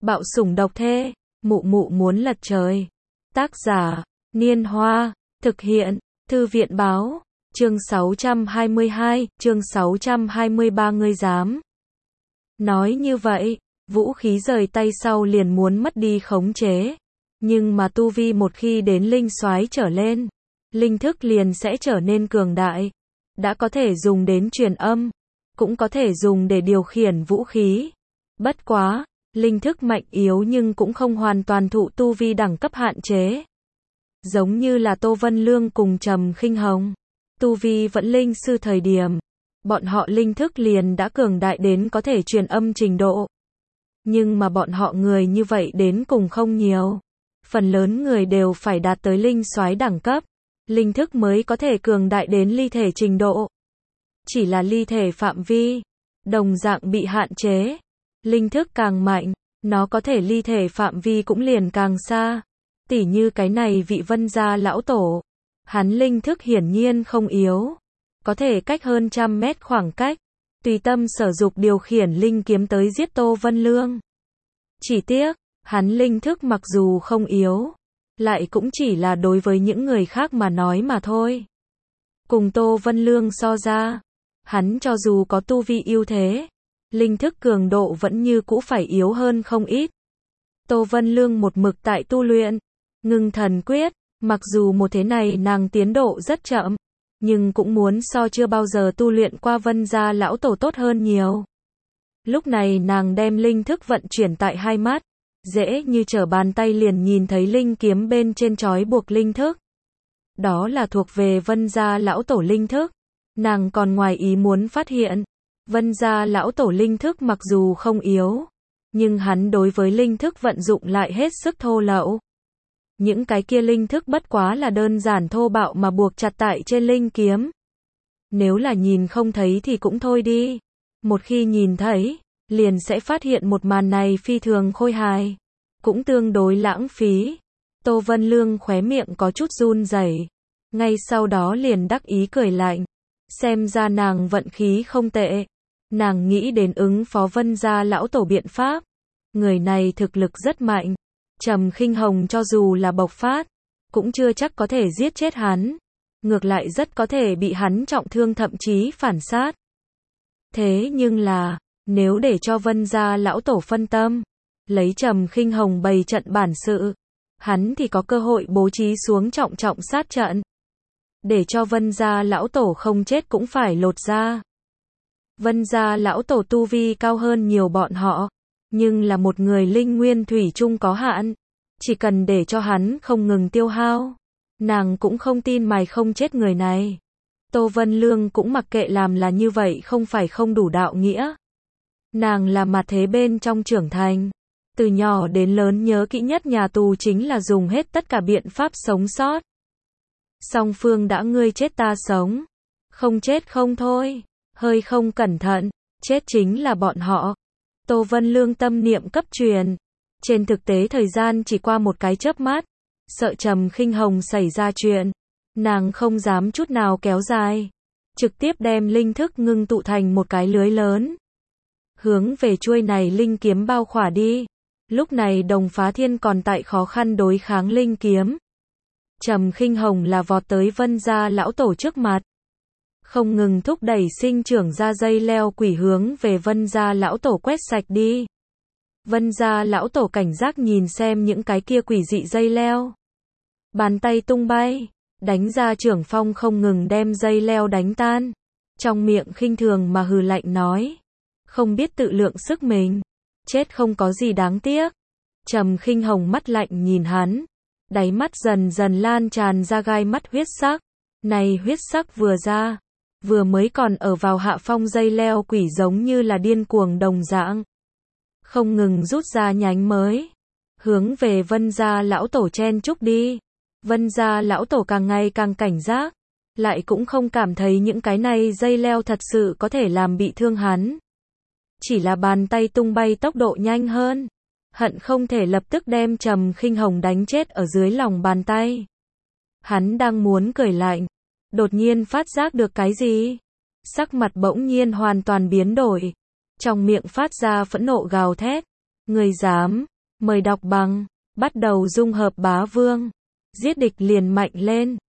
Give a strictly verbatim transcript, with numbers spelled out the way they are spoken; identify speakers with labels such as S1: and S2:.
S1: Bạo sủng độc thê, mụ mụ muốn lật trời. Tác giả, Niên Hoa, thực hiện, Thư viện Báo, chương sáu trăm hai mươi hai, chương sáu trăm hai mươi ba ngươi dám. Nói như vậy, vũ khí rời tay sau liền muốn mất đi khống chế. Nhưng mà tu vi một khi đến linh soái trở lên, linh thức liền sẽ trở nên cường đại. Đã có thể dùng đến truyền âm, cũng có thể dùng để điều khiển vũ khí. Bất quá, linh thức mạnh yếu nhưng cũng không hoàn toàn thụ tu vi đẳng cấp hạn chế. Giống như là Tô Vân Lương cùng Trầm Khinh Hồng, tu vi vẫn linh sư thời điểm, bọn họ linh thức liền đã cường đại đến có thể truyền âm trình độ. Nhưng mà bọn họ người như vậy đến cùng không nhiều. Phần lớn người đều phải đạt tới linh soái đẳng cấp, linh thức mới có thể cường đại đến ly thể trình độ. Chỉ là ly thể phạm vi, đồng dạng bị hạn chế. Linh thức càng mạnh, nó có thể ly thể phạm vi cũng liền càng xa. Tỉ như cái này vị Vân gia lão tổ, hắn linh thức hiển nhiên không yếu, có thể cách hơn trăm mét khoảng cách, tùy tâm sở dục điều khiển linh kiếm tới giết Tô Vân Lương. Chỉ tiếc, hắn linh thức mặc dù không yếu, lại cũng chỉ là đối với những người khác mà nói mà thôi. Cùng Tô Vân Lương so ra, hắn cho dù có tu vi ưu thế, linh thức cường độ vẫn như cũ phải yếu hơn không ít. Tô Vân Lương một mực tại tu luyện Ngưng Thần Quyết, mặc dù một thế này nàng tiến độ rất chậm, nhưng cũng muốn so chưa bao giờ tu luyện qua Vân gia lão tổ tốt hơn nhiều. Lúc này nàng đem linh thức vận chuyển tại hai mắt, dễ như trở bàn tay liền nhìn thấy linh kiếm bên trên trói buộc linh thức. Đó là thuộc về Vân gia lão tổ linh thức. Nàng còn ngoài ý muốn phát hiện, Vân gia lão tổ linh thức mặc dù không yếu, nhưng hắn đối với linh thức vận dụng lại hết sức thô lậu. Những cái kia linh thức bất quá là đơn giản thô bạo mà buộc chặt tại trên linh kiếm. Nếu là nhìn không thấy thì cũng thôi đi. Một khi nhìn thấy, liền sẽ phát hiện một màn này phi thường khôi hài, cũng tương đối lãng phí. Tô Vân Lương khóe miệng có chút run rẩy, ngay sau đó liền đắc ý cười lạnh. Xem ra nàng vận khí không tệ. Nàng nghĩ đến ứng phó Vân gia lão tổ biện pháp. Người này thực lực rất mạnh. Trầm Khinh Hồng cho dù là bộc phát, cũng chưa chắc có thể giết chết hắn. Ngược lại rất có thể bị hắn trọng thương thậm chí phản sát. Thế nhưng là, nếu để cho Vân gia lão tổ phân tâm, lấy Trầm Khinh Hồng bày trận bản sự, hắn thì có cơ hội bố trí xuống trọng trọng sát trận. Để cho Vân gia lão tổ không chết cũng phải lột da. Vân gia lão tổ tu vi cao hơn nhiều bọn họ, nhưng là một người linh nguyên thủy chung có hạn, chỉ cần để cho hắn không ngừng tiêu hao, nàng cũng không tin mày không chết người này. Tô Vân Lương cũng mặc kệ làm là như vậy không phải không đủ đạo nghĩa. Nàng là mặt thế bên trong trưởng thành, từ nhỏ đến lớn nhớ kỹ nhất nhà tù chính là dùng hết tất cả biện pháp sống sót. Song phương đã ngươi chết ta sống, không chết không thôi, hơi không cẩn thận, chết chính là bọn họ. Tô Vân Lương tâm niệm cấp truyền, trên thực tế thời gian chỉ qua một cái chớp mắt, sợ Trầm Khinh Hồng xảy ra chuyện, nàng không dám chút nào kéo dài, trực tiếp đem linh thức ngưng tụ thành một cái lưới lớn, hướng về chuôi này linh kiếm bao khỏa đi. Lúc này Đồng Phá Thiên còn tại khó khăn đối kháng linh kiếm. Trầm Khinh Hồng là vọt tới Vân gia lão tổ trước mặt, không ngừng thúc đẩy sinh trưởng ra dây leo quỷ hướng về Vân gia lão tổ quét sạch đi. Vân gia lão tổ cảnh giác nhìn xem những cái kia quỷ dị dây leo. Bàn tay tung bay, đánh ra trưởng phong không ngừng đem dây leo đánh tan. Trong miệng khinh thường mà hừ lạnh nói, không biết tự lượng sức mình, chết không có gì đáng tiếc. Trầm Khinh Hồng mắt lạnh nhìn hắn, đáy mắt dần dần lan tràn ra gai mắt huyết sắc. Này huyết sắc vừa ra, vừa mới còn ở vào hạ phong dây leo quỷ giống như là điên cuồng đồng dạng, không ngừng rút ra nhánh mới, hướng về Vân gia lão tổ chen chúc đi. Vân gia lão tổ càng ngày càng cảnh giác, lại cũng không cảm thấy những cái này dây leo thật sự có thể làm bị thương hắn. Chỉ là bàn tay tung bay tốc độ nhanh hơn, hận không thể lập tức đem Trầm Khinh Hồng đánh chết ở dưới lòng bàn tay. Hắn đang muốn cười lạnh, đột nhiên phát giác được cái gì, sắc mặt bỗng nhiên hoàn toàn biến đổi, trong miệng phát ra phẫn nộ gào thét, ngươi dám, Mời đọc bằng, bắt đầu dung hợp bá vương. Giết địch liền mạnh lên.